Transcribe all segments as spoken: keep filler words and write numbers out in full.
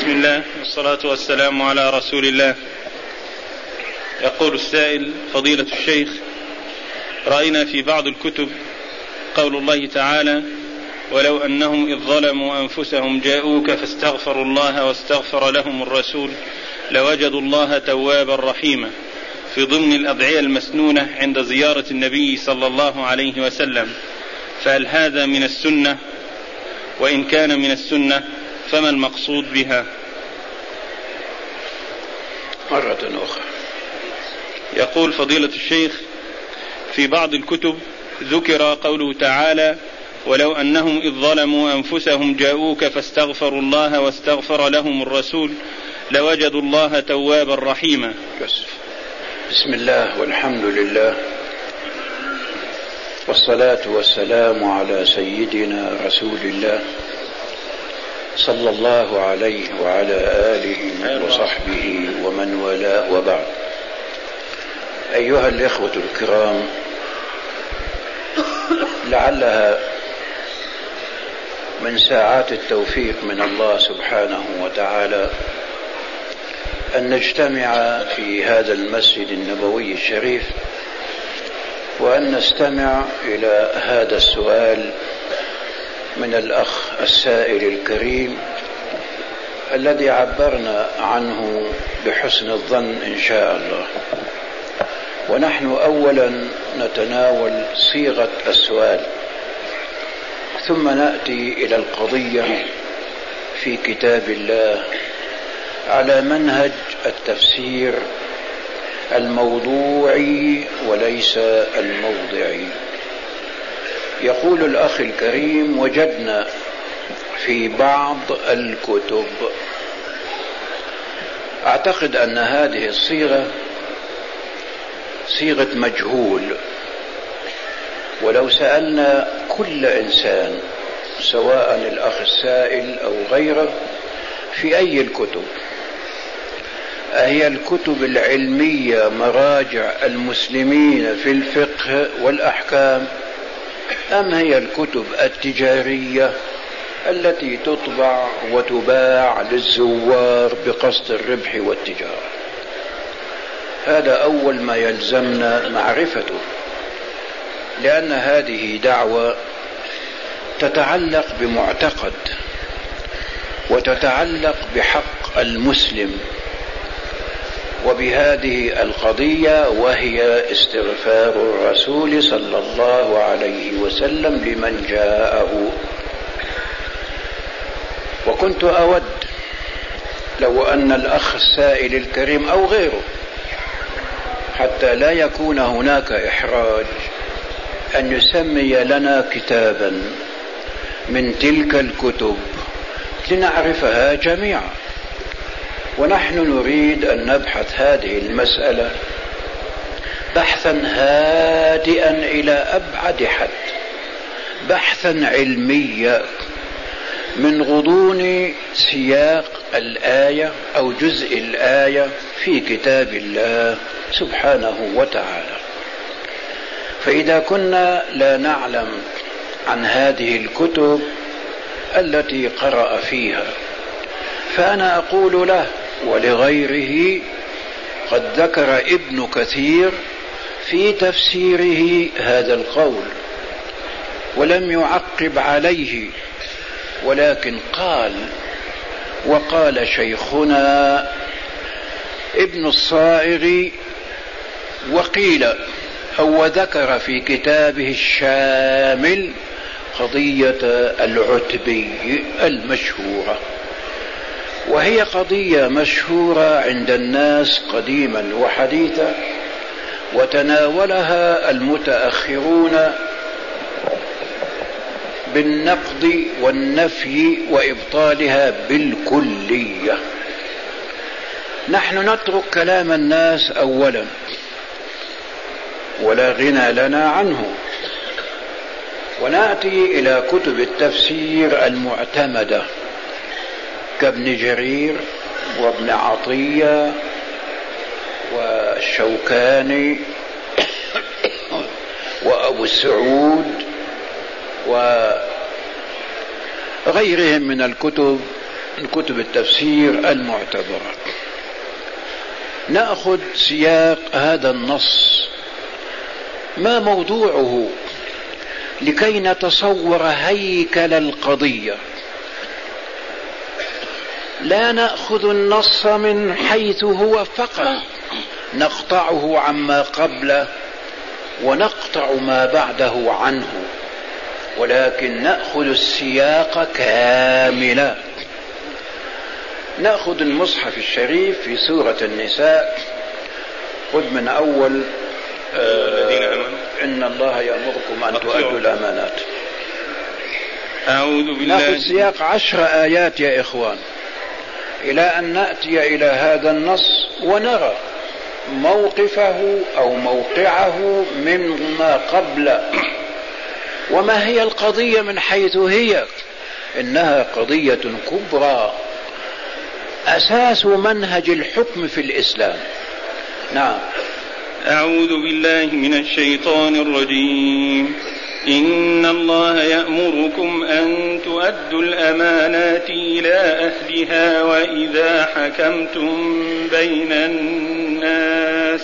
بسم الله والصلاة والسلام على رسول الله. يقول السائل: فضيلة الشيخ، رأينا في بعض الكتب قول الله تعالى: ولو أنهم إذ ظلموا أنفسهم جاءوك فاستغفروا الله واستغفر لهم الرسول لوجدوا الله توابا رحيما، في ضمن الأدعية المسنونة عند زيارة النبي صلى الله عليه وسلم، فهل هذا من السنة؟ وإن كان من السنة فما المقصود بها؟ مرة أخرى. يقول فضيلة الشيخ: في بعض الكتب ذكر قوله تعالى: ولو أنهم إذ ظلموا أنفسهم جاءوك فاستغفروا الله واستغفر لهم الرسول لوجدوا الله توابا رحيما. بسم الله والحمد لله والصلاة والسلام على سيدنا رسول الله صلى الله عليه وعلى آله وصحبه ومن والاه، وبعد. أيها الإخوة الكرام، لعلها من ساعات التوفيق من الله سبحانه وتعالى أن نجتمع في هذا المسجد النبوي الشريف وأن نستمع إلى هذا السؤال من الأخ السائل الكريم الذي عبرنا عنه بحسن الظن إن شاء الله. ونحن أولا نتناول صيغة السؤال، ثم نأتي إلى القضية في كتاب الله على منهج التفسير الموضوعي وليس الموضعي. يقول الأخ الكريم: وجدنا في بعض الكتب. أعتقد أن هذه الصيغة صيغة مجهول، ولو سألنا كل إنسان سواء الأخ السائل أو غيره في أي الكتب، أهي الكتب العلمية مراجع المسلمين في الفقه والأحكام، أم هي الكتب التجارية التي تطبع وتباع للزوار بقصد الربح والتجارة؟ هذا أول ما يلزمنا معرفته، لأن هذه دعوة تتعلق بمعتقد وتتعلق بحق المسلم، وبهذه القضية وهي استغفار الرسول صلى الله عليه وسلم لمن جاءه. وكنت أود لو أن الأخ السائل الكريم أو غيره، حتى لا يكون هناك إحراج، أن يسمي لنا كتابا من تلك الكتب لنعرفها جميعا. ونحن نريد أن نبحث هذه المسألة بحثا هادئا إلى أبعد حد، بحثا علميا من غضون سياق الآية أو جزء الآية في كتاب الله سبحانه وتعالى. فإذا كنا لا نعلم عن هذه الكتب التي قرأ فيها، فأنا أقول له ولغيره: قد ذكر ابن كثير في تفسيره هذا القول ولم يعقب عليه، ولكن قال: وقال شيخنا ابن الصائغ، وقيل أو ذكر في كتابه الشامل قضية العتبي المشهورة، وهي قضية مشهورة عند الناس قديما وحديثا، وتناولها المتأخرون بالنقد والنفي وإبطالها بالكلية. نحن نترك كلام الناس أولا ولا غنى لنا عنه، ونأتي إلى كتب التفسير المعتمدة كابن جرير وابن عطية والشوكاني وأبو السعود وغيرهم من الكتب من كتب التفسير المعتبرة. نأخذ سياق هذا النص، ما موضوعه، لكي نتصور هيكل القضية. لا نأخذ النص من حيث هو فقط، نقطعه عما قبله ونقطع ما بعده عنه، ولكن نأخذ السياق كاملا. نأخذ المصحف الشريف في سورة النساء، خذ من أول آه إن الله يأمركم أن تؤدوا الأمانات. أعوذ بالله. نأخذ سياق عشر آيات يا إخوان إلى أن نأتي إلى هذا النص ونرى موقفه أو موقعه مما قبل، وما هي القضية من حيث هي. إنها قضية كبرى، أساس منهج الحكم في الإسلام. نعم. أعوذ بالله من الشيطان الرجيم. إن الله يأمركم أن تؤدوا الأمانات إلى أهلها وإذا حكمتم بين الناس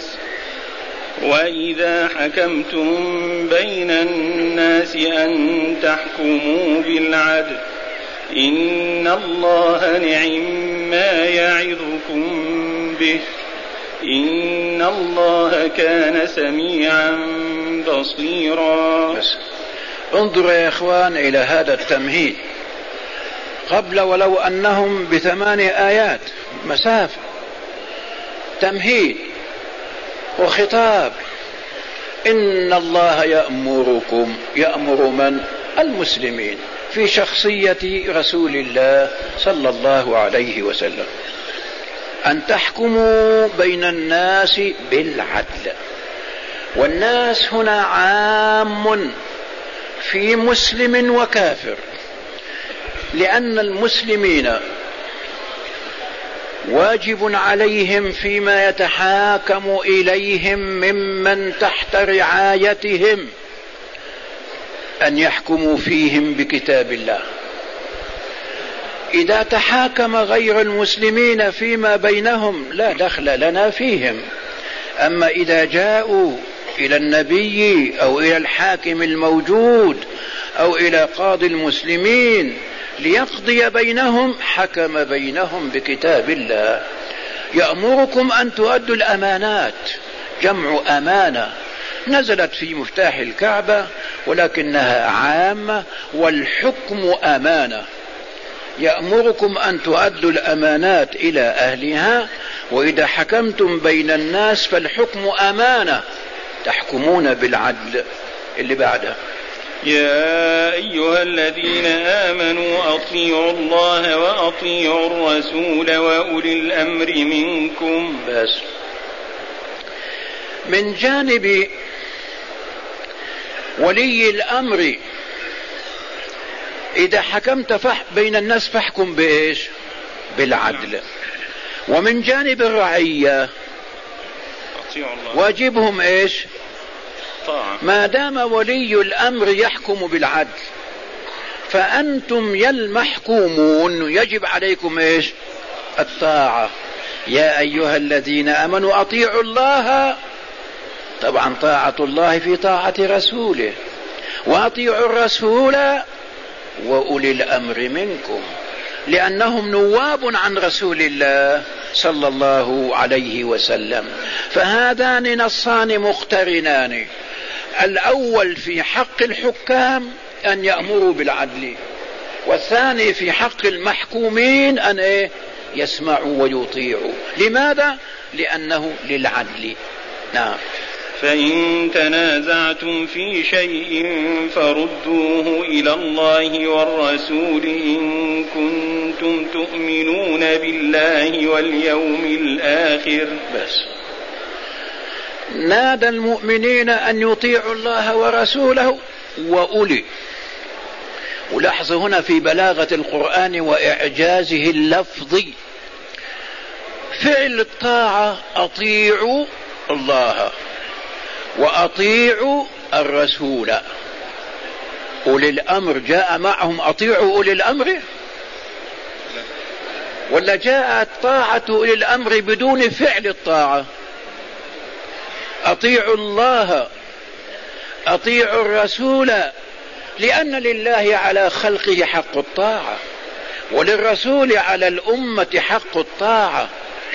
وإذا حكمتم بين الناس أن تحكموا بالعدل إن الله نعم ما يعظكم به إن الله كان سميعا بصيرا. بس. انظر يا إخوان إلى هذا التمهيد قبل، ولو أنهم بثمان آيات مسافة، تمهيد وخطاب. إن الله يأمركم، يأمر من؟ المسلمين في شخصية رسول الله صلى الله عليه وسلم، أن تحكموا بين الناس بالعدل. والناس هنا عام في مسلم وكافر، لأن المسلمين واجب عليهم فيما يتحاكم إليهم ممن تحت رعايتهم أن يحكموا فيهم بكتاب الله. إذا تحاكم غير المسلمين فيما بينهم لا دخل لنا فيهم، أما إذا جاءوا إلى النبي أو إلى الحاكم الموجود أو إلى قاضي المسلمين ليقضي بينهم، حكم بينهم بكتاب الله. يأمركم أن تؤدوا الأمانات، جمع أمانة، نزلت في مفتاح الكعبة ولكنها عامة، والحكم أمانة. يأمركم أن تؤدوا الأمانات إلى أهلها وإذا حكمتم بين الناس فالحكم أمانة، تحكمون بالعدل. اللي بعدها يا أيها الذين آمنوا أطيعوا الله وأطيعوا الرسول وأولي الأمر منكم. بس من جانب ولي الأمر إذا حكمت بين الناس فاحكم بإيش؟ بالعدل. ومن جانب الرعية واجبهم إيش؟ ما دام ولي الأمر يحكم بالعدل فأنتم يا المحكومون يجب عليكم إيش؟ الطاعة. يا أيها الذين آمنوا أطيعوا الله، طبعا طاعة الله في طاعة رسوله، وأطيعوا الرسول وأولي الأمر منكم، لأنهم نواب عن رسول الله صلى الله عليه وسلم. فهذان نصان مقترنان، الأول في حق الحكام أن يأمروا بالعدل، والثاني في حق المحكومين أن إيه؟ يسمعوا ويطيعوا. لماذا؟ لأنه للعدل. نعم. فإن تنازعتم في شيء فردوه إلى الله والرسول إن كنتم تؤمنون بالله واليوم الآخر. بس نادى المؤمنين أن يطيعوا الله ورسوله وأولي. ولاحظ هنا في بلاغة القرآن وإعجازه اللفظي، فعل الطاعة أطيعوا الله وأطيعوا الرسول. أولي الأمر جاء معهم أطيعوا أولي الأمر؟ ولا جاءت طاعة أولي الأمر بدون فعل الطاعة؟ أطيعوا الله أطيعوا الرسول، لأن لله على خلقه حق الطاعة، وللرسول على الأمة حق الطاعة،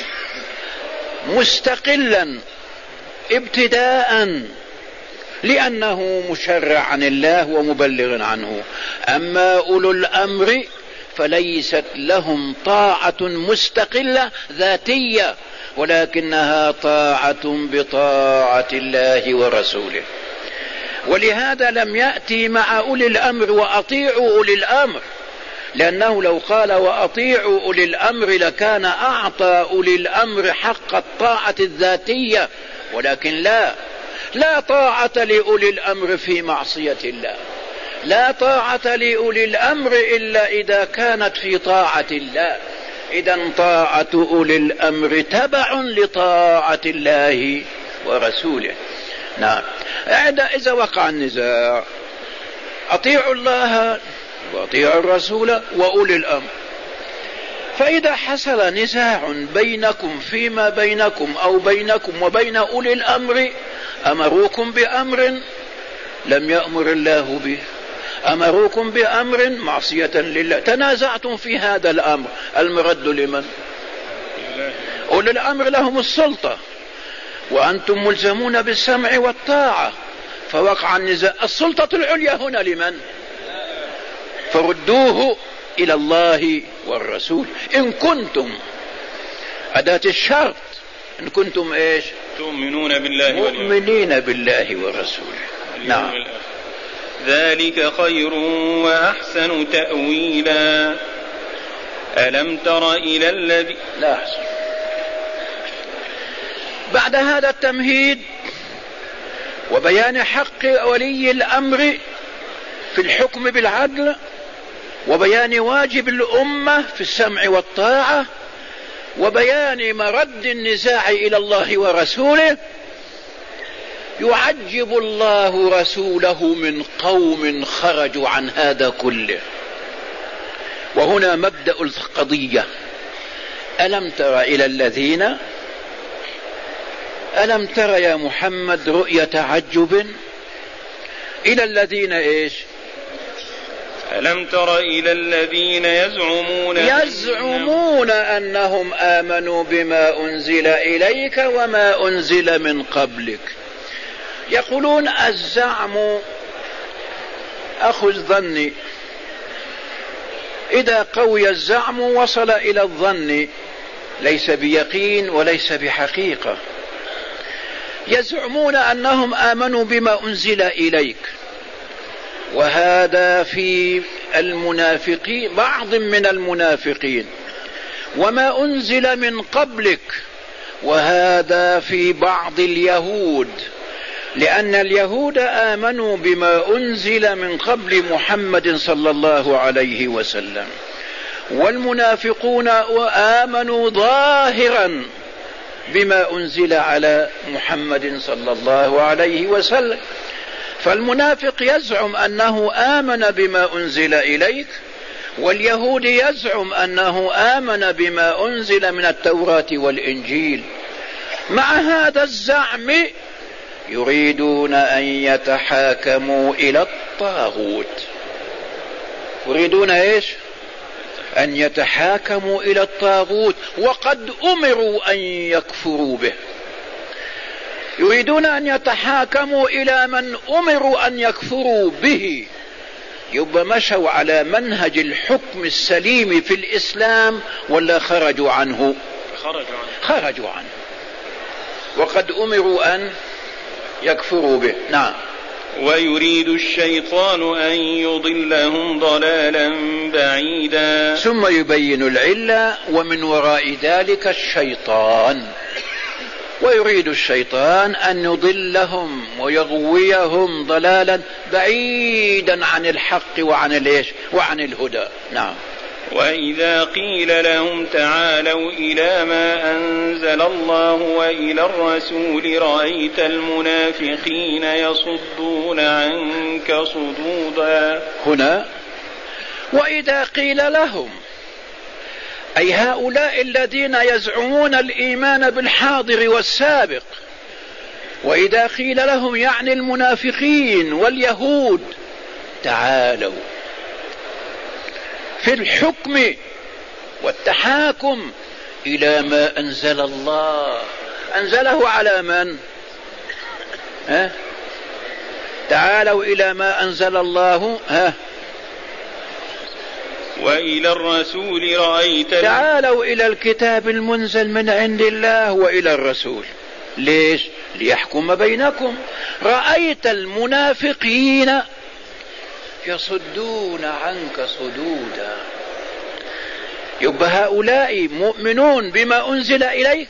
مستقلا ابتداء لأنه مشرع عن الله ومبلغ عنه. أما أولو الأمر فليست لهم طاعة مستقلة ذاتية، ولكنها طاعة بطاعة الله ورسوله. ولهذا لم يأتي مع أولي الأمر وأطيعوا أولي الأمر، لأنه لو قال وأطيعوا أولي الأمر لكان أعطى أولي الأمر حق الطاعة الذاتية، ولكن لا لا طاعة لأولي الأمر في معصية الله، لا طاعة لأولي الأمر إلا إذا كانت في طاعة الله. إذن طاعة أولي الأمر تبع لطاعة الله ورسوله. نعم. إذا وقع النزاع أطيعوا الله وأطيعوا الرسول وأولي الأمر. فإذا حصل نزاع بينكم فيما بينكم أو بينكم وبين أولي الأمر، أمروكم بأمر لم يأمر الله به، أمروكم بأمر معصية لله، تنازعتم في هذا الأمر، المرد لمن؟ أولي الأمر لهم السلطة، وأنتم ملزمون بالسمع والطاعة، فوقع النزاع، السلطة العليا هنا لمن؟ فردوه إلى الله والرسول إن كنتم، أداة الشرط، إن كنتم إيش؟ تؤمنون بالله مؤمنين بالله ورسوله. نعم. ذلك خير وأحسن تأويلا. ألم تر إلى الذي لا. بعد هذا التمهيد وبيان حق ولي الأمر في الحكم بالعدل، وبيان واجب الأمة في السمع والطاعة، وبيان مرد النزاع إلى الله ورسوله، يعجب الله رسوله من قوم خرجوا عن هذا كله. وهنا مبدأ القضية. ألم تر إلى الذين، ألم تر يا محمد رؤية تعجب إلى الذين إيش؟ ألم تر إلى الذين يزعمون يزعمون أنهم آمنوا بما أنزل إليك وما أنزل من قبلك. يقولون الزعم أخو الظن، إذا قوي الزعم وصل إلى الظن، ليس بيقين وليس بحقيقة. يزعمون أنهم آمنوا بما أنزل إليك، وهذا في المنافقين، بعض من المنافقين، وما أنزل من قبلك، وهذا في بعض اليهود، لأن اليهود آمنوا بما أنزل من قبل محمد صلى الله عليه وسلم، والمنافقون آمنوا ظاهرا بما أنزل على محمد صلى الله عليه وسلم. فالمنافق يزعم أنه آمن بما أنزل إليك، واليهود يزعم أنه آمن بما أنزل من التوراة والإنجيل. مع هذا الزعم يريدون أن يتحاكموا إلى الطاغوت. يريدون إيش؟ أن يتحاكموا إلى الطاغوت، وقد أمروا أن يكفروا به. يريدون أن يتحاكموا إلى من أمروا أن يكفروا به، يبقى مشوا على منهج الحكم السليم في الإسلام ولا خرجوا عنه؟ خرجوا عنه. خرجوا عنه، وقد أمروا أن يكفروا به. نعم. ويريد الشيطان أن يضلهم ضلالا بعيدا. ثم يبين العلة، ومن وراء ذلك الشيطان. ويريد الشيطان أن يضلهم ويغويهم ضلالا بعيدا عن الحق وعن الإيش؟ وعن الهدى. نعم. وإذا قيل لهم تعالوا إلى ما أنزل الله وإلى الرسول رأيت المنافقين يصدون عنك صدودا. هنا وإذا قيل لهم أي هؤلاء الذين يزعمون الإيمان بالحاضر والسابق، وإذا قيل لهم يعني المنافقين واليهود تعالوا في الحكم والتحاكم إلى ما أنزل الله، أنزله على من؟ ها؟ تعالوا إلى ما أنزل الله، ها؟ وإلى الرسول رأيت. تعالوا إلى الكتاب المنزل من عند الله وإلى الرسول. ليش؟ ليحكم بينكم. رأيت المنافقين يصدون عنك صدودا. يبقى هؤلاء مؤمنون بما أنزل إليك،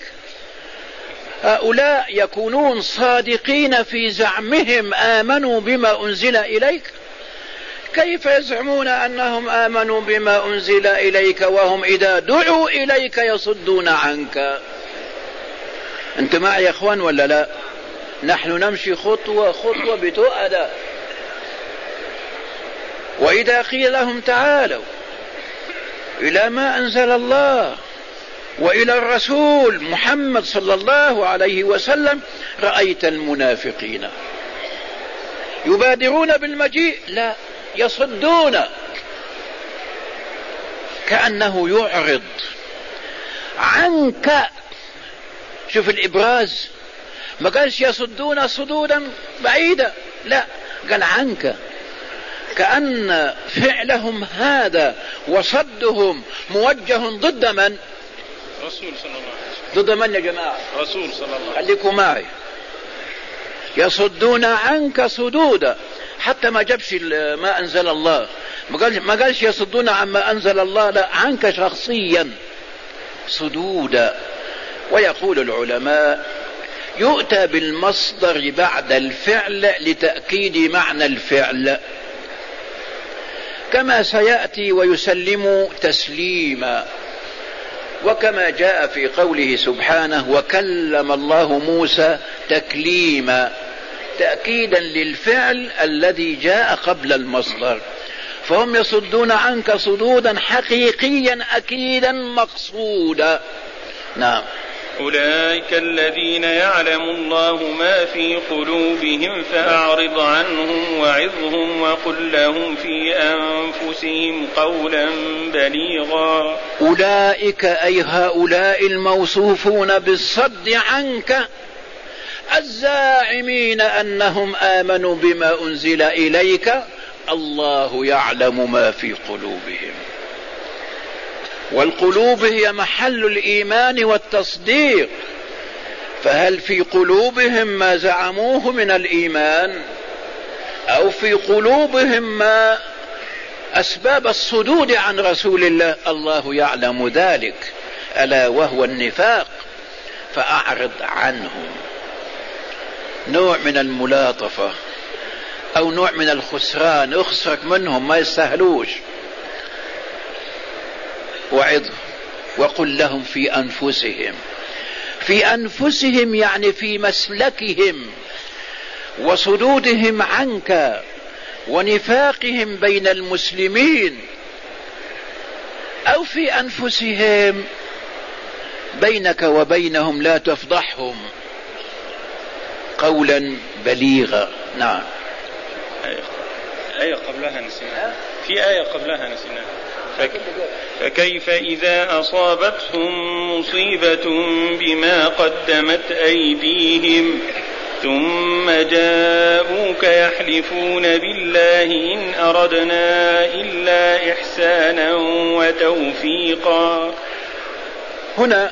هؤلاء يكونون صادقين في زعمهم آمنوا بما أنزل إليك. كيف يزعمون أنهم آمنوا بما أنزل إليك وهم إذا دعوا إليك يصدون عنك؟ أنت معي يا أخوان ولا لا؟ نحن نمشي خطوة خطوة بتؤدى. وإذا قيل لهم تعالوا إلى ما أنزل الله وإلى الرسول محمد صلى الله عليه وسلم رأيت المنافقين يبادرون بالمجيء، لا، يصدون، كأنه يعرض عنك. شوف الإبراز، ما قالش يصدون صدودا بعيدا، لا، قال عنك، كأن فعلهم هذا وصدهم موجه ضد من؟ رسول صلى الله عليه وسلم. ضد من يا جماعة؟ رسول صلى الله عليه وسلم. خليكم معي. يصدون عنك صدودا، حتى ما جابش ما أنزل الله، ما قالش, ما قالش يصدون عما أنزل الله، لا، عنك شخصيا صدودا. ويقول العلماء يؤتى بالمصدر بعد الفعل لتأكيد معنى الفعل كما سيأتي، ويسلم تسليما، وكما جاء في قوله سبحانه وكلم الله موسى تكليما، تأكيدا للفعل الذي جاء قبل المصدر. فهم يصدون عنك صدودا حقيقيا أكيدا مقصودا. نعم. أولئك الذين يعلم الله ما في قلوبهم فأعرض عنهم وعظهم وقل لهم في أنفسهم قولا بليغا. أولئك أي هؤلاء الموصوفون بالصد عنك الزاعمين أنهم آمنوا بما أنزل إليك، الله يعلم ما في قلوبهم. والقلوب هي محل الإيمان والتصديق، فهل في قلوبهم ما زعموه من الإيمان، أو في قلوبهم ما أسباب الصدود عن رسول الله؟ الله يعلم ذلك، ألا وهو النفاق. فأعرض عنهم، نوع من الملاطفة أو نوع من الخسران، اخسرك منهم ما يستاهلوش. وعظهم وقل لهم في أنفسهم، في أنفسهم يعني في مسلكهم وصدودهم عنك ونفاقهم بين المسلمين، أو في أنفسهم بينك وبينهم لا تفضحهم، قولا بليغا. نعم. آية قبلها نسيناها، في آية قبلها نسيناها. فكيف إذا أصابتهم مصيبة بما قدمت أيديهم ثم جاءوك يحلفون بالله إن أردنا إلا إحسانا وتوفيقا. هنا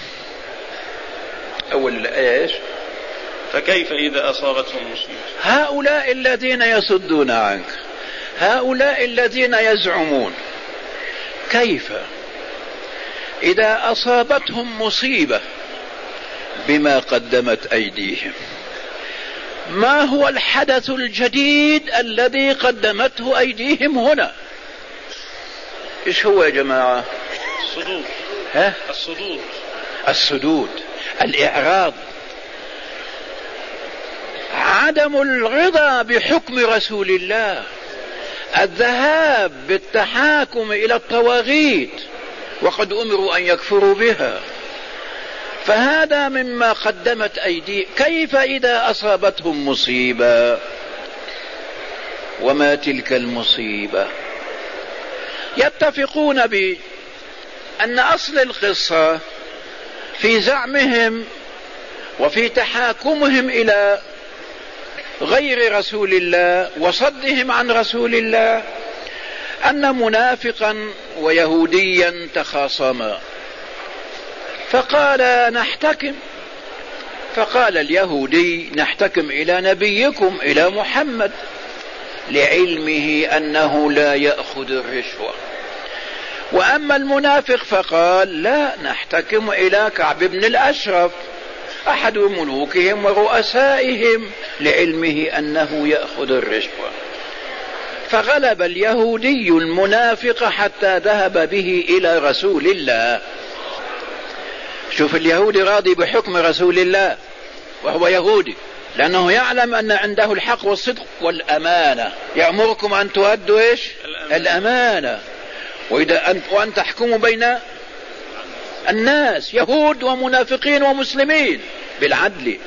أول إيش؟ فكيف إذا أصابتهم مصيبة. هؤلاء الذين يصدون عنك، هؤلاء الذين يزعمون، كيف إذا أصابتهم مصيبة بما قدمت أيديهم؟ ما هو الحدث الجديد الذي قدمته أيديهم هنا؟ إيش هو يا جماعة؟ الصدود. ها؟ الصدود. الصدود، الإعراض، عدم الرضا بحكم رسول الله، الذهاب بالتحاكم إلى الطواغيت وقد أمروا أن يكفروا بها. فهذا مما قدمت أيدي. كيف إذا أصابتهم مصيبة؟ وما تلك المصيبة؟ يتفقون بأن أصل القصة في زعمهم وفي تحاكمهم إلى غير رسول الله وصدهم عن رسول الله أن منافقا ويهوديا تخاصما، فقال نحتكم. فقال اليهودي نحتكم إلى نبيكم إلى محمد، لعلمه أنه لا يأخذ الرشوة. وأما المنافق فقال لا، نحتكم إلى كعب بن الأشرف أحد ملوكهم ورؤسائهم، لعلمه أنه يأخذ الرشوة. فغلب اليهودي المنافق حتى ذهب به إلى رسول الله. شوف، اليهودي راضي بحكم رسول الله وهو يهودي، لأنه يعلم أن عنده الحق والصدق والأمانة. يأمركم أن تؤدوا إيش؟ الأمانة, الأمانة. وإذا أن وأن تحكموا بين الناس يهود ومنافقين ومسلمين بالعدل.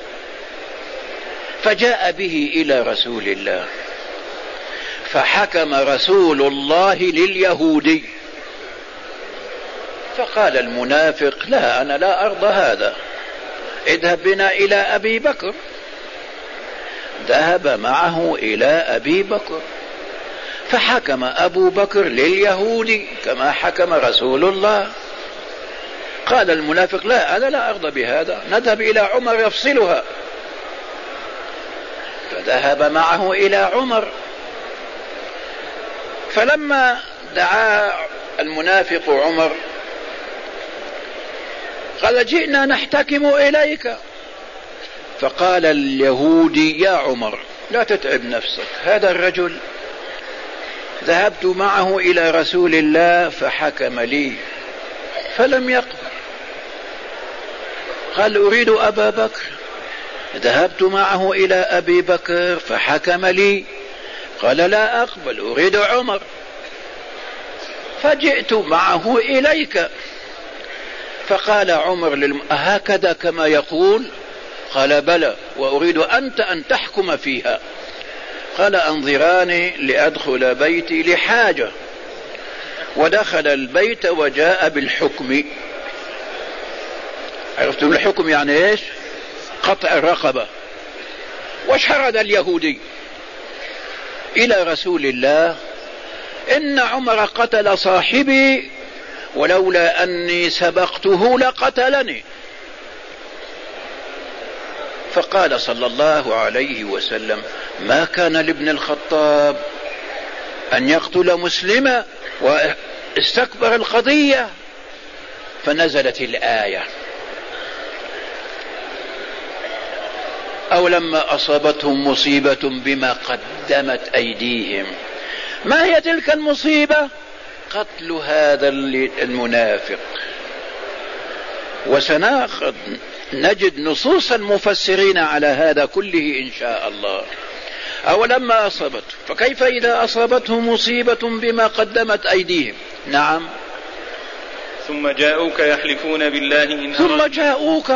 فجاء به إلى رسول الله، فحكم رسول الله لليهودي. فقال المنافق لا، أنا لا أرضى هذا، اذهب بنا إلى أبي بكر. ذهب معه إلى أبي بكر، فحكم أبو بكر لليهودي كما حكم رسول الله. قال المنافق لا، أنا لا أرضى بهذا، نذهب إلى عمر يفصلها. فذهب معه إلى عمر. فلما دعا المنافق عمر قال جئنا نحتكم إليك. فقال اليهودي يا عمر لا تتعب نفسك، هذا الرجل ذهبت معه إلى رسول الله فحكم لي فلم يقبل. قال أريد أبا بكر، ذهبت معه إلى أبي بكر فحكم لي، قال لا أقبل، أريد عمر. فجئت معه إليك. فقال عمر للم... أهكذا كما يقول؟ قال بلى، وأريد أنت أن تحكم فيها. قال أنظراني لأدخل بيتي لحاجة. ودخل البيت وجاء بالحكم. عرفتم الحكم يعني إيش؟ قطع الرقبة. وشرد اليهودي إلى رسول الله إن عمر قتل صاحبي ولولا أني سبقته لقتلني. فقال صلى الله عليه وسلم ما كان لابن الخطاب أن يقتل مسلما، واستكبر القضية. فنزلت الآية أو لما أصابتهم مصيبة بما قدمت أيديهم. ما هي تلك المصيبة؟ قتل هذا المنافق. وسنأخذ نجد نصوص المفسرين على هذا كله إن شاء الله. أولما أصابت، فكيف إذا أصابتهم مصيبة بما قدمت أيديهم؟ نعم. ثم جاءوك يحلفون بالله إن ثم جاءوك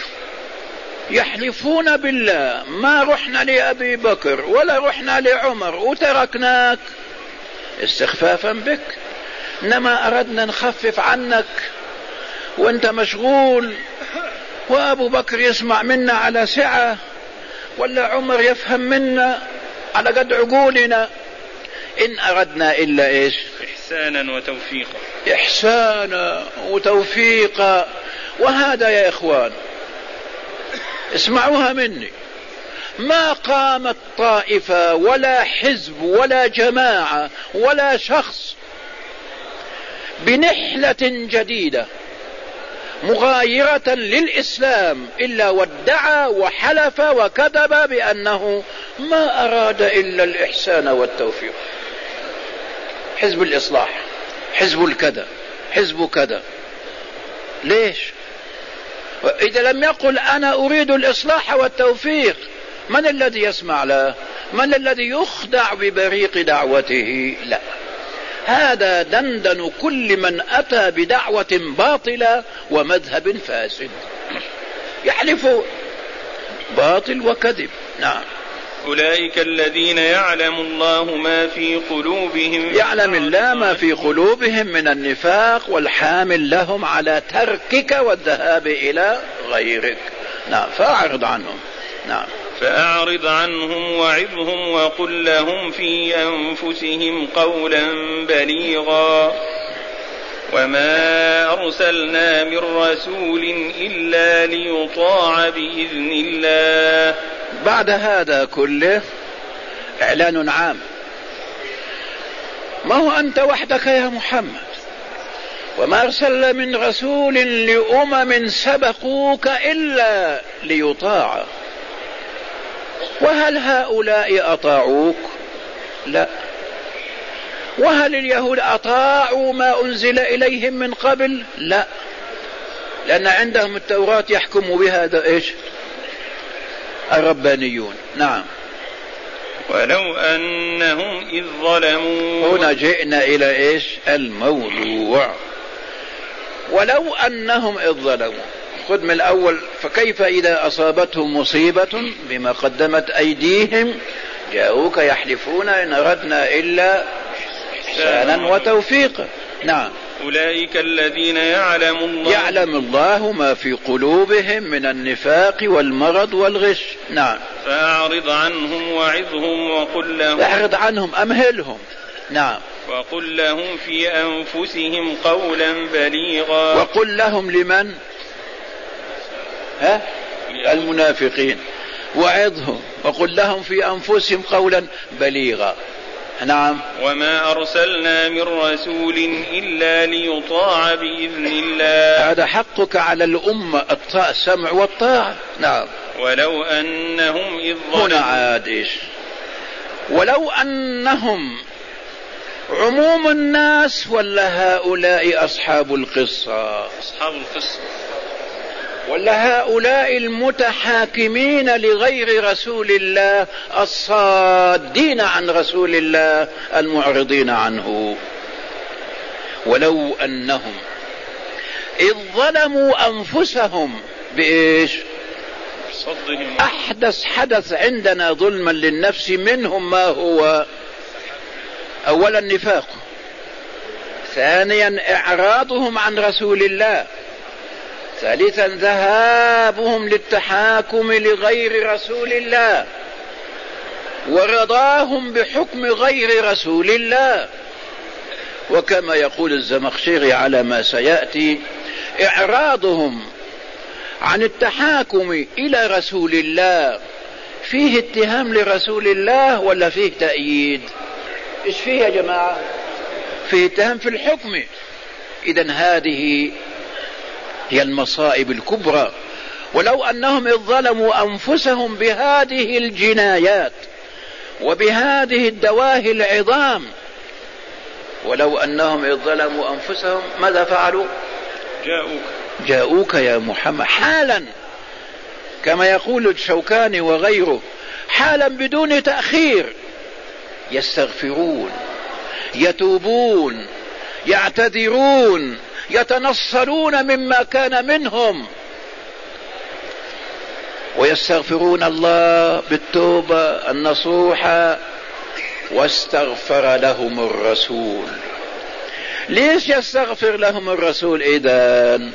يحلفون بالله ما رحنا لأبي بكر ولا رحنا لعمر وتركناك استخفافا بك، إنما أردنا نخفف عنك وانت مشغول، وأبو بكر يسمع منا على سعة، ولا عمر يفهم منا على قد عقولنا. إن أردنا إلا إيش؟ إحسانا وتوفيقا. إحسانا وتوفيقا. وهذا يا إخوان اسمعوها مني، ما قامت طائفة ولا حزب ولا جماعة ولا شخص بنحلة جديدة مغايرة للإسلام إلا وادعى وحلف وكذب بأنه ما أراد إلا الإحسان والتوفيق. حزب الإصلاح، حزب الكذا، حزب كذا. ليش؟ إذا لم يقل أنا أريد الإصلاح والتوفيق، من الذي يسمع له؟ من الذي يخدع ببريق دعوته؟ لا، هذا دندن كل من أتى بدعوة باطلة ومذهب فاسد، يحلف باطل وكذب. نعم. أولئك الذين يعلم الله ما في قلوبهم، يعلم الله ما في قلوبهم من النفاق والحامل لهم على تركك والذهاب إلى غيرك. نعم. فأعرض عنهم. نعم. فأعرض عنهم وعظهم وقل لهم في أنفسهم قولا بليغا وما أرسلنا من رسول إلا ليطاع بإذن الله. بعد هذا كله إعلان عام، ما هو أنت وحدك يا محمد، وما أرسلنا من رسول لأمم سبقوك إلا ليطاع. وهل هؤلاء أطاعوك؟ لا. وهل اليهود أطاعوا ما أنزل إليهم من قبل؟ لا، لأن عندهم التوراة يحكم بهذا إيش؟ الربانيون. نعم. ولو أنهم إذ ظلموا، هنا جئنا إلى إيش؟ الموضوع. ولو أنهم إذ ظلموا، خذ من الأول. فكيف إذا أصابتهم مصيبة بما قدمت أيديهم جاءوك يحلفون إن أردنا إلا إحسانا وتوفيقا. نعم. أولئك الذين يعلم الله يعلم الله ما في قلوبهم من النفاق والمرض والغش. نعم. فأعرض عنهم وعظهم وقل لهم أعرض عنهم، أمهلهم. نعم. وقل لهم في أنفسهم قولا بليغا. وقل لهم لمن؟ ها؟ المنافقين. وعظهم وقل لهم في أنفسهم قولا بليغا. نعم. وما أرسلنا من رسول إلا ليطاع بإذن الله. هذا حقك على الأمة، السمع والطاعة. نعم. ولو أنهم إذ ظلموا، هنا عاد إيش؟ ولو أنهم عموم الناس ولا هؤلاء أصحاب القصة؟ أصحاب القصة. ولا هؤلاء المتحاكمين لغير رسول الله الصادين عن رسول الله المعرضين عنه. ولو أنهم إذ ظلموا أنفسهم بإيش؟ صدهم. أحدث حدث عندنا ظلما للنفس منهم ما هو؟ أولا نفاق، ثانيا إعراضهم عن رسول الله، ثالثا ذهابهم للتحاكم لغير رسول الله ورضاهم بحكم غير رسول الله. وكما يقول الزمخشري على ما سيأتي، إعراضهم عن التحاكم إلى رسول الله فيه اتهام لرسول الله ولا فيه تأييد؟ إيش فيه يا جماعة؟ فيه اتهام في الحكم. إذن هذه هي المصائب الكبرى. ولو أنهم إذ ظلموا أنفسهم بهذه الجنايات وبهذه الدواهي العظام، ولو أنهم إذ ظلموا أنفسهم ماذا فعلوا؟ جاءوك جاءوك يا محمد حالا، كما يقول الشوكاني وغيره، حالا بدون تأخير، يستغفرون، يتوبون، يعتذرون، يتنصرون مما كان منهم، ويستغفرون الله بالتوبة النصوحة. واستغفر لهم الرسول. ليش يستغفر لهم الرسول؟ إذن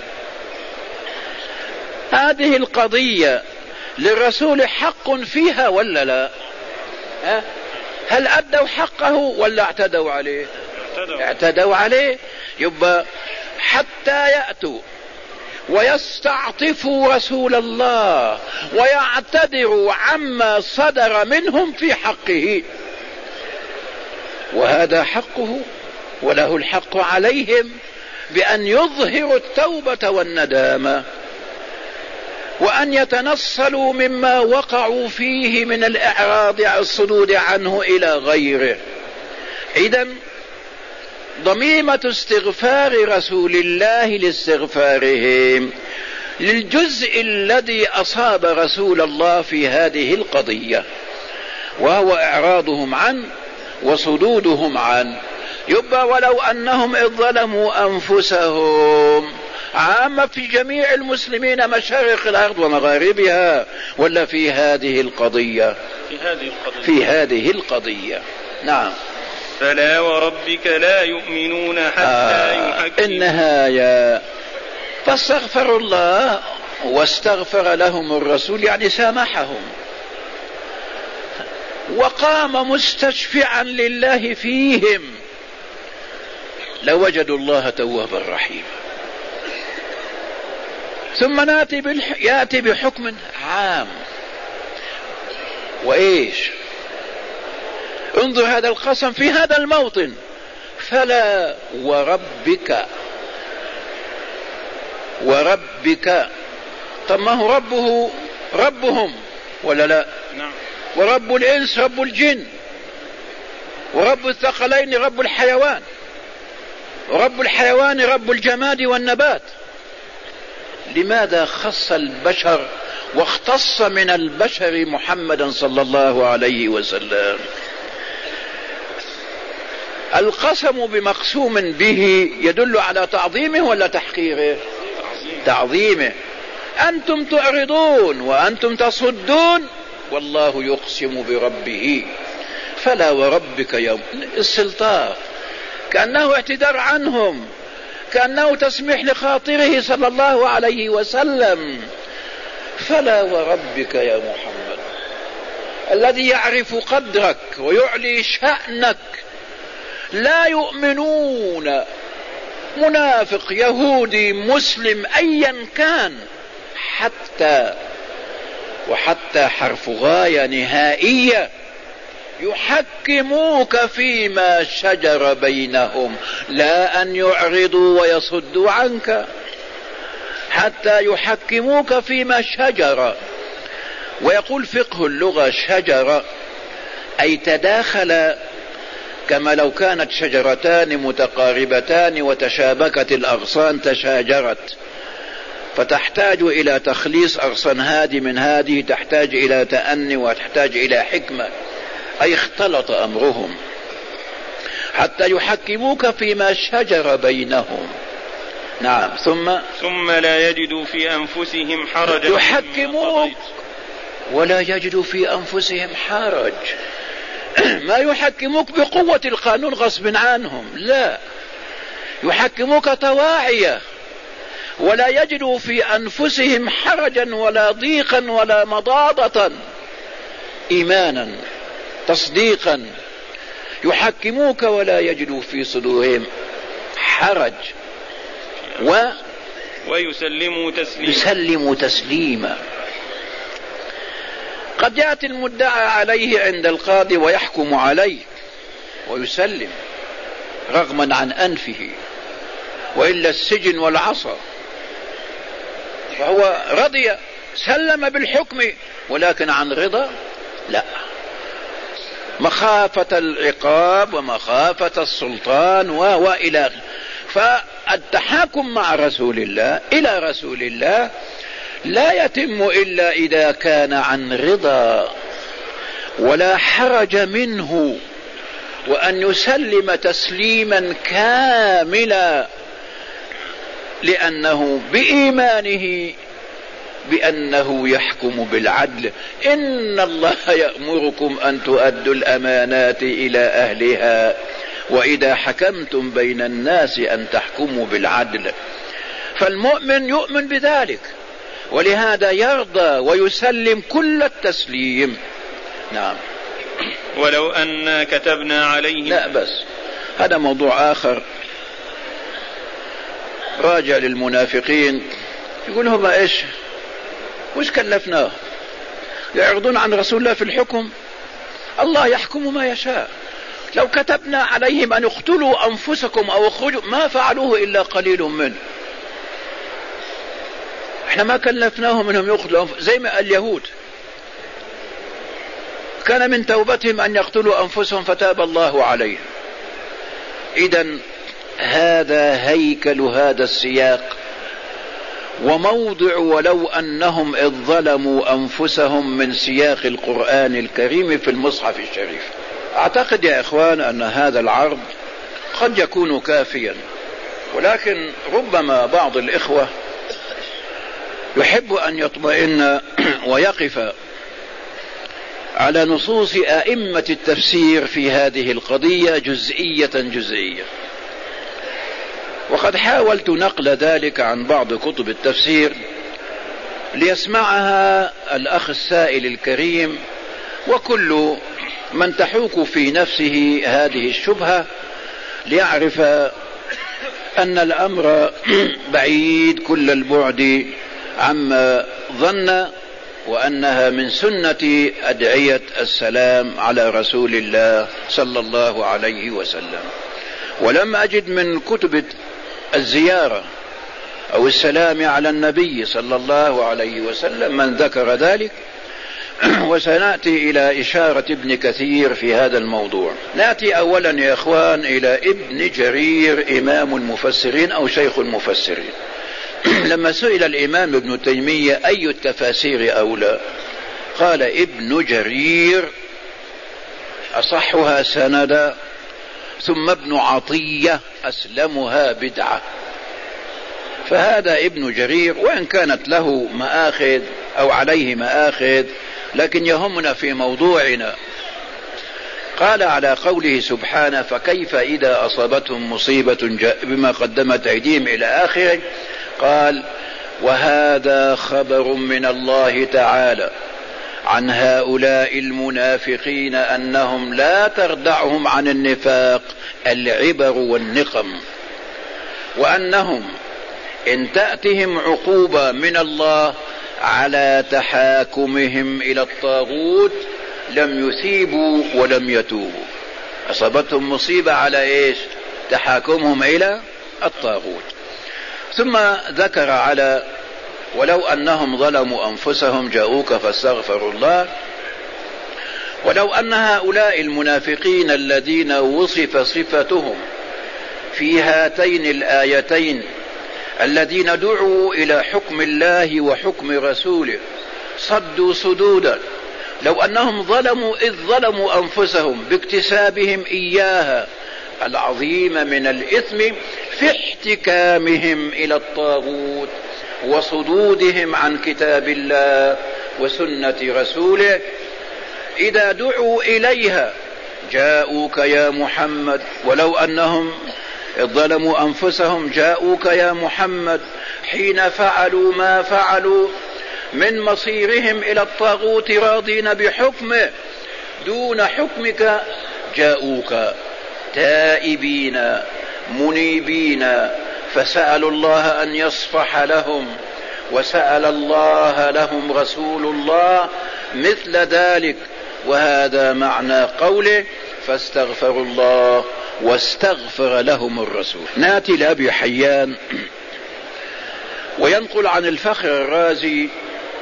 هذه القضية للرسول حق فيها ولا لا؟ ها؟ هل أدوا حقه ولا اعتدوا عليه؟ اعتدوا, اعتدوا عليه. يبقى حتى يأتوا ويستعطفوا رسول الله ويعتذروا عما صدر منهم في حقه، وهذا حقه وله الحق عليهم بأن يظهروا التوبة والندامة وأن يتنصلوا مما وقعوا فيه من الإعراض عن الصدود عنه إلى غيره. إذن ضميمة استغفار رسول الله لاستغفارهم للجزء الذي أصاب رسول الله في هذه القضية، وهو إعراضهم عنه وصدودهم عنه. يبقى ولو أنهم إذ ظلموا أنفسهم عامة في جميع المسلمين مشارق الأرض ومغاربها، ولا في هذه القضية؟ في هذه القضية. في هذه القضية. نعم. فلا وربك لا يؤمنون حتى آه يحكموا. النهاية فاستغفروا الله واستغفر لهم الرسول، يعني سامحهم، وقام مستشفعا لله فيهم، لوجدوا الله توابا رحيما. ثم ناتي بالح... ياتي بحكم عام. وايش؟ انظر هذا القسم في هذا الموطن، فلا وربك، وربك. طب ما هو ربه ربهم ولا لا؟ نعم. ورب الإنس رب الجن، ورب الثقلين رب الحيوان، ورب الحيوان رب الجماد والنبات. لماذا خص البشر واختص من البشر محمدا صلى الله عليه وسلم؟ القسم بمقسوم به يدل على تعظيمه ولا تحقيره؟ تعظيمه. أنتم تعرضون وأنتم تصدون والله يقسم بربه، فلا وربك يوم السلطان، كأنه اعتذار عنهم، كأنه تسميح لخاطره صلى الله عليه وسلم. فلا وربك يا محمد الذي يعرف قدرك ويعلي شأنك، لا يؤمنون، منافق يهودي مسلم أيا كان، حتى وحتى حرف غاية نهائية، يحكموك فيما شجر بينهم، لا أن يعرضوا ويصدوا عنك، حتى يحكموك فيما شجر. ويقول فقه اللغة شجر أي تداخل، كما لو كانت شجرتان متقاربتان وتشابكت الأغصان تشاجرت، فتحتاج إلى تخليص أغصان هذه من هذه، تحتاج إلى تأني وتحتاج إلى حكمة، أي اختلط أمرهم، حتى يحكموك فيما شجر بينهم. نعم. ثم ثم لا يجدوا في أنفسهم حرجا، يحكموك ولا يجدوا في أنفسهم حرج. ما يحكموك بقوة القانون غصب عنهم، لا، يحكموك طواعية، ولا يجدوا في أنفسهم حرجا ولا ضيقا ولا مضاضة، إيمانا تصديقا. يحكموك ولا يجدوا في صدورهم حرج، و ويسلموا تسليما. يسلموا تسليما. قد يأتي المدعى عليه عند القاضي ويحكم عليه ويسلم رغما عن أنفه، وإلا السجن والعصا، فهو رضي سلم بالحكم، ولكن عن رضا لا، مخافة العقاب ومخافة السلطان وإلى. فالتحاكم مع رسول الله إلى رسول الله لا يتم إلا إذا كان عن رضا ولا حرج منه، وأن يسلم تسليما كاملا، لأنه بإيمانه بأنه يحكم بالعدل. إن الله يأمركم أن تؤدوا الأمانات إلى أهلها وإذا حكمتم بين الناس أن تحكموا بالعدل. فالمؤمن يؤمن بذلك، ولهذا يرضى ويسلم كل التسليم. نعم. ولو أن كتبنا عليهم، لا بس هذا موضوع آخر. راجع للمنافقين يقول هم إيش وش كلفناه، يعرضون عن رسول الله في الحكم، الله يحكم ما يشاء. لو كتبنا عليهم أن اقتلوا أنفسكم أو اخرجوا ما فعلوه إلا قليل منه. احنا ما كلفناهم انهم يقتلوا زي ما اليهود كان من توبتهم ان يقتلوا انفسهم فتاب الله عليهم. اذن هذا هيكل هذا السياق وموضع ولو انهم اذ ظلموا انفسهم من سياق القرآن الكريم في المصحف الشريف. اعتقد يا اخوان ان هذا العرض قد يكون كافيا، ولكن ربما بعض الإخوة يحب أن يطمئن ويقف على نصوص أئمة التفسير في هذه القضية جزئية جزئية. وقد حاولت نقل ذلك عن بعض كتب التفسير ليسمعها الأخ السائل الكريم وكل من تحوك في نفسه هذه الشبهة، ليعرف أن الأمر بعيد كل البعد عما ظن، وأنها من سنة أدعية السلام على رسول الله صلى الله عليه وسلم. ولم أجد من كتب الزيارة أو السلام على النبي صلى الله عليه وسلم من ذكر ذلك، وسنأتي إلى إشارة ابن كثير في هذا الموضوع. نأتي أولا يا إخوان إلى ابن جرير إمام المفسرين أو شيخ المفسرين. لما سئل الإمام ابن تيمية أي التفاسير أولى، قال ابن جرير أصحها سندا، ثم ابن عطية أسلمها بدعة. فهذا ابن جرير وإن كانت له مآخذ أو عليه مآخذ، لكن يهمنا في موضوعنا. قال على قوله سبحانه فكيف إذا أصابتهم مصيبة بما قدمت أيديهم إلى آخره، قال وهذا خبر من الله تعالى عن هؤلاء المنافقين أنهم لا تردعهم عن النفاق العبر والنقم، وأنهم إن تأتهم عقوبة من الله على تحاكمهم إلى الطاغوت لم يثيبوا ولم يتوبوا. أصابتهم مصيبة على إيش؟ تحاكمهم إلى الطاغوت. ثم ذكر على ولو أنهم ظلموا أنفسهم جاءوك فاستغفروا الله، ولو أن هؤلاء المنافقين الذين وصف صفتهم في هاتين الآيتين الذين دعوا إلى حكم الله وحكم رسوله صدوا صدودا، لو أنهم ظلموا إذ ظلموا أنفسهم باكتسابهم إياها العظيم من الإثم في احتكامهم إلى الطاغوت وصدودهم عن كتاب الله وسنة رسوله، إذا دعوا إليها جاءوك يا محمد، ولو أنهم ظلموا أنفسهم جاءوك يا محمد حين فعلوا ما فعلوا من مصيرهم إلى الطاغوت راضين بحكمه دون حكمك، جاءوك تائبين منيبين، فسألوا الله أن يصفح لهم، وسأل الله لهم رسول الله مثل ذلك، وهذا معنى قوله فاستغفروا الله واستغفر لهم الرسول. ناتي لأبي حيان وينقل عن الفخر الرازي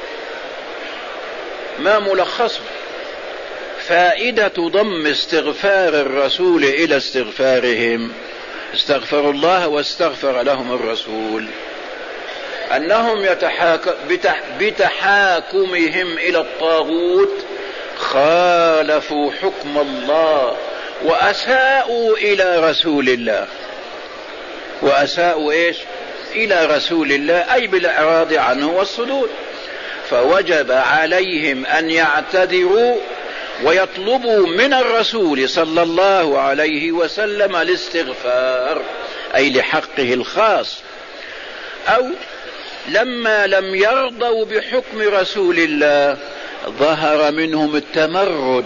ما ملخصه فائدة ضم استغفار الرسول إلى استغفارهم، استغفروا الله واستغفر لهم الرسول، أنهم يتحاك... بتح... بتحاكمهم إلى الطاغوت خالفوا حكم الله وأساءوا إلى رسول الله. وأساءوا إيش؟ إلى رسول الله، أي بالإعراض عنه والصدود. فوجب عليهم أن يعتذروا ويطلبوا من الرسول صلى الله عليه وسلم الاستغفار، أي لحقه الخاص. أو لما لم يرضوا بحكم رسول الله ظهر منهم التمرد،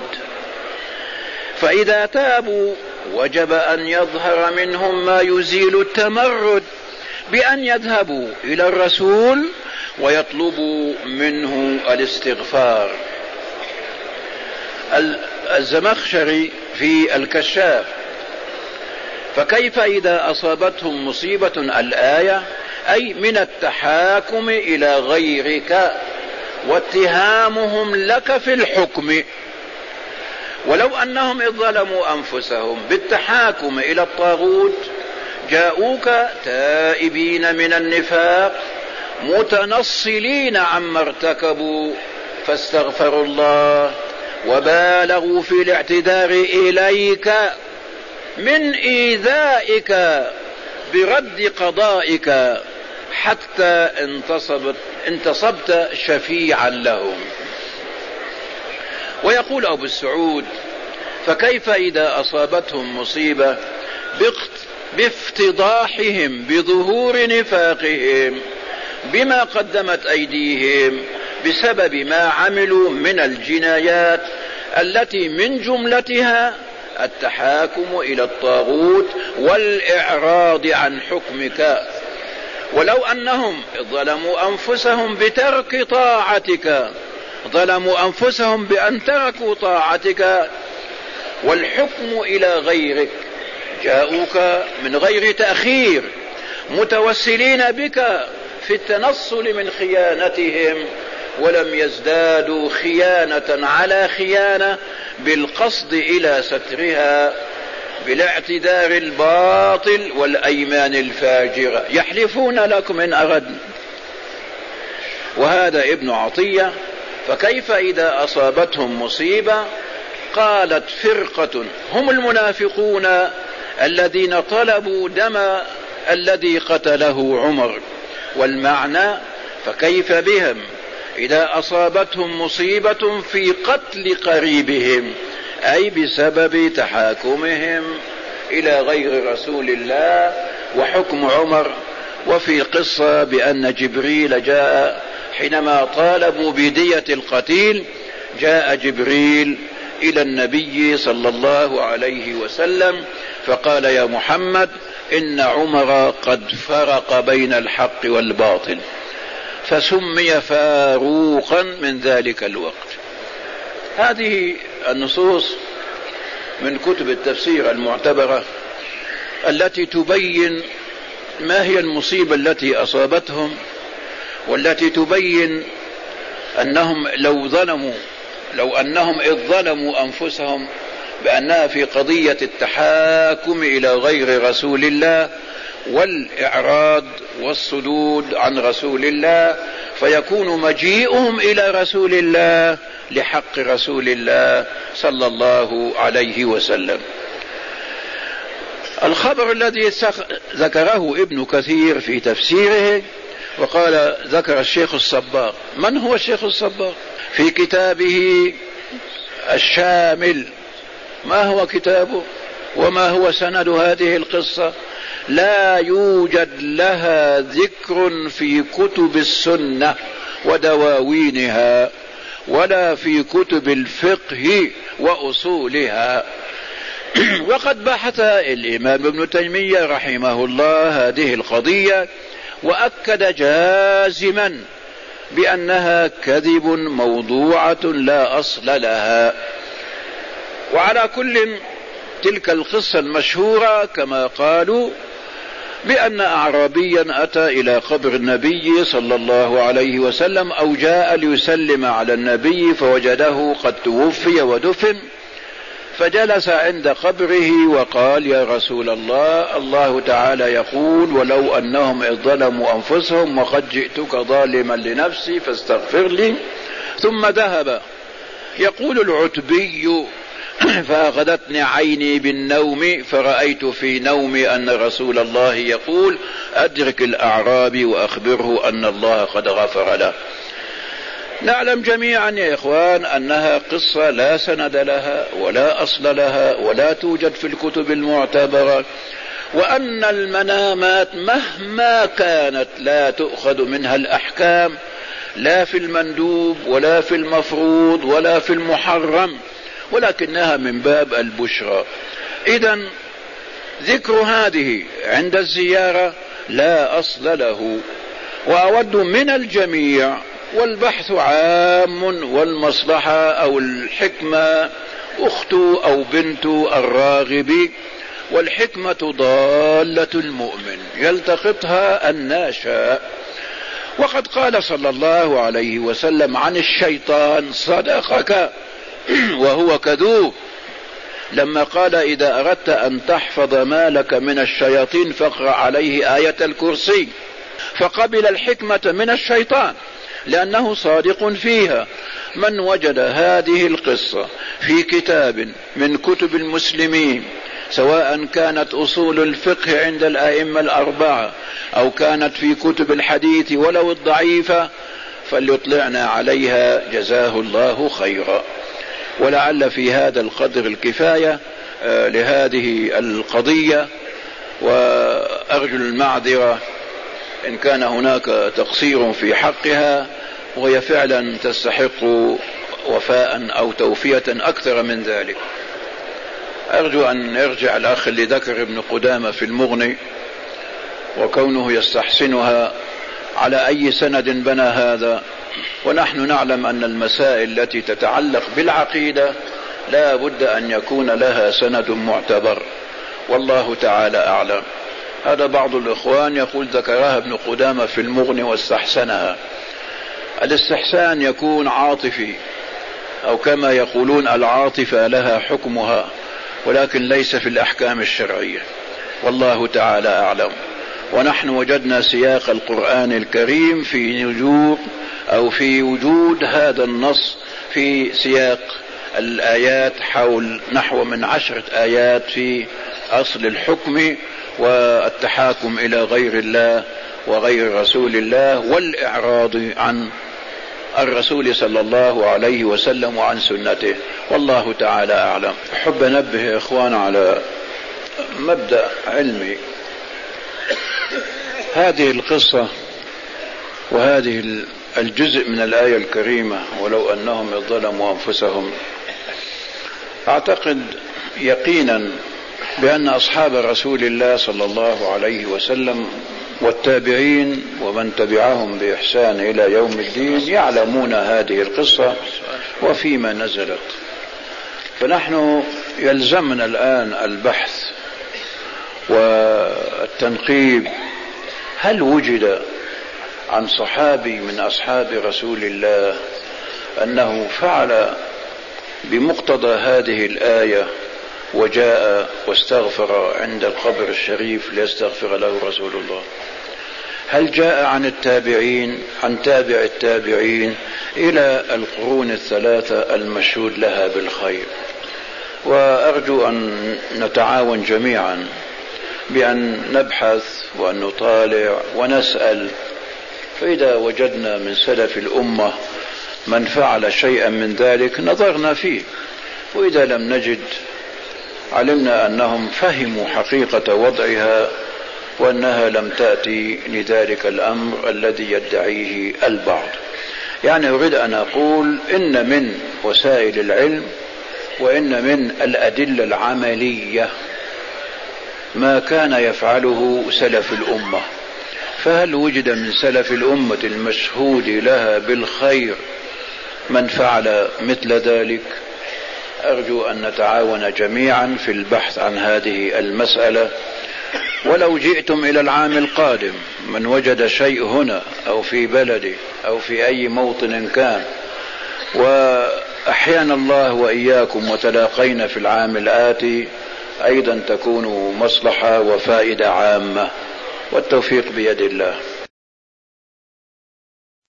فإذا تابوا وجب أن يظهر منهم ما يزيل التمرد بأن يذهبوا إلى الرسول ويطلبوا منه الاستغفار. الزمخشري في الكشاف فكيف إذا أصابتهم مصيبة الآية أي من التحاكم إلى غيرك واتهامهم لك في الحكم، ولو أنهم إذ ظلموا أنفسهم بالتحاكم إلى الطاغوت جاءوك تائبين من النفاق متنصلين عما ارتكبوا فاستغفروا الله وبالغوا في الاعتذار إليك من إيذائك برد قضائك حتى انتصبت, انتصبت شفيعا لهم. ويقول أبو السعود: فكيف إذا أصابتهم مصيبة بافتضاحهم بظهور نفاقهم بما قدمت أيديهم بسبب ما عملوا من الجنايات التي من جملتها التحاكم إلى الطاغوت والإعراض عن حكمك، ولو أنهم ظلموا أنفسهم بترك طاعتك، ظلموا أنفسهم بأن تركوا طاعتك والحكم إلى غيرك، جاءوك من غير تأخير متوسلين بك في التنصل من خيانتهم، ولم يزدادوا خيانة على خيانة بالقصد إلى سترها بالاعتذار الباطل والأيمان الفاجرة، يحلفون لكم إن أردنا. وهذا ابن عطية: فكيف إذا أصابتهم مصيبة؟ قالت فرقة هم المنافقون الذين طلبوا دم الذي قتله عمر. والمعنى: فكيف بهم إذا أصابتهم مصيبة في قتل قريبهم، أي بسبب تحاكمهم إلى غير رسول الله وحكم عمر. وفي قصة بأن جبريل جاء حينما طالبوا بدية القتيل، جاء جبريل إلى النبي صلى الله عليه وسلم فقال: يا محمد، إن عمر قد فرق بين الحق والباطل، فسمي فاروقا من ذلك الوقت. هذه النصوص من كتب التفسير المعتبرة التي تبين ما هي المصيبة التي أصابتهم، والتي تبين أنهم لو ظلموا لو أنهم إذ ظلموا أنفسهم بأنها في قضية التحاكم إلى غير رسول الله والإعراض والصدود عن رسول الله، فيكون مجيئهم إلى رسول الله لحق رسول الله صلى الله عليه وسلم. الخبر الذي ذكره ابن كثير في تفسيره، وقال ذكر الشيخ الصباغ. من هو الشيخ الصباغ؟ في كتابه الشامل. ما هو كتابه وما هو سند هذه القصة؟ لا يوجد لها ذكر في كتب السنة ودواوينها ولا في كتب الفقه وأصولها. وقد بحث الإمام ابن تيمية رحمه الله هذه القضية وأكد جازما بأنها كذب موضوعة لا أصل لها. وعلى كل، تلك القصة المشهورة كما قالوا بأن أعرابيا أتى إلى قبر النبي صلى الله عليه وسلم أو جاء ليسلم على النبي فوجده قد توفي ودفن، فجلس عند قبره وقال: يا رسول الله، الله تعالى يقول: ولو أنهم إذ ظلموا أنفسهم وقد جئتك ظالما لنفسي فاستغفر لي. ثم ذهب. يقول العتبي: فأخذتني عيني بالنوم فرأيت في نومي أن رسول الله يقول: أدرك الأعرابي وأخبره أن الله قد غفر له. نعلم جميعا يا إخوان أنها قصة لا سند لها ولا أصل لها ولا توجد في الكتب المعتبرة، وأن المنامات مهما كانت لا تؤخذ منها الأحكام، لا في المندوب ولا في المفروض ولا في المحرم، ولكنها من باب البشرى. إذن ذكر هذه عند الزيارة لا أصل له. وأود من الجميع، والبحث عام والمصلحة أو الحكمة أخت أو بنت الراغب، والحكمة ضالة المؤمن يلتقطها الناشاء. وقد قال صلى الله عليه وسلم عن الشيطان: صدقك وهو كذوب، لما قال: إذا أردت أن تحفظ مالك من الشياطين فاقرأ عليه آية الكرسي. فقبل الحكمة من الشيطان لأنه صادق فيها. من وجد هذه القصة في كتاب من كتب المسلمين سواء كانت أصول الفقه عند الأئمة الأربعة أو كانت في كتب الحديث ولو الضعيفة، فليطلعنا عليها جزاه الله خيرا. ولعل في هذا القدر الكفاية لهذه القضية، وأرجو المعذرة إن كان هناك تقصير في حقها، وهي فعلا تستحق وفاء أو توفية أكثر من ذلك. أرجو أن يرجع الأخ اللي ذكر ابن قدامة في المغني، وكونه يستحسنها على أي سند بنى هذا، ونحن نعلم أن المسائل التي تتعلق بالعقيدة لا بد أن يكون لها سند معتبر، والله تعالى أعلم. هذا بعض الإخوان يقول ذكرها ابن قدامة في المغني واستحسنها. الاستحسان يكون عاطفي، أو كما يقولون العاطفة لها حكمها، ولكن ليس في الأحكام الشرعية، والله تعالى أعلم. ونحن وجدنا سياق القرآن الكريم في وجود أو في وجود هذا النص في سياق الآيات حول نحو من عشرة آيات في أصل الحكم والتحاكم إلى غير الله وغير رسول الله، والإعراض عن الرسول صلى الله عليه وسلم وعن سنته، والله تعالى أعلم. أحب أنبه يا إخوان على مبدأ علمي. هذه القصة وهذه الجزء من الآية الكريمة، ولو أنهم ظلموا أنفسهم، أعتقد يقينا بأن أصحاب رسول الله صلى الله عليه وسلم والتابعين ومن تبعهم بإحسان إلى يوم الدين يعلمون هذه القصة وفيما نزلت. فنحن يلزمنا الآن البحث والتنقيب، هل وجد عن صحابي من أصحاب رسول الله أنه فعل بمقتضى هذه الآية وجاء واستغفر عند القبر الشريف ليستغفر له رسول الله؟ هل جاء عن التابعين عن تابع التابعين إلى القرون الثلاثة المشهود لها بالخير؟ وأرجو أن نتعاون جميعا بأن نبحث وأن نطالع ونسأل، فإذا وجدنا من سلف الأمة من فعل شيئا من ذلك نظرنا فيه، وإذا لم نجد علمنا أنهم فهموا حقيقة وضعها وأنها لم تأتي لذلك الأمر الذي يدعيه البعض. يعني أريد أن أقول إن من وسائل العلم وإن من الأدلة العملية ما كان يفعله سلف الأمة. فهل وجد من سلف الأمة المشهود لها بالخير من فعل مثل ذلك؟ أرجو أن نتعاون جميعا في البحث عن هذه المسألة. ولو جئتم إلى العام القادم من وجد شيء هنا أو في بلده أو في أي موطن كان، وأحيانا الله وإياكم وتلاقينا في العام الآتي، أيضا تكون مصلحة وفائدة عامة، والتوفيق بيد الله.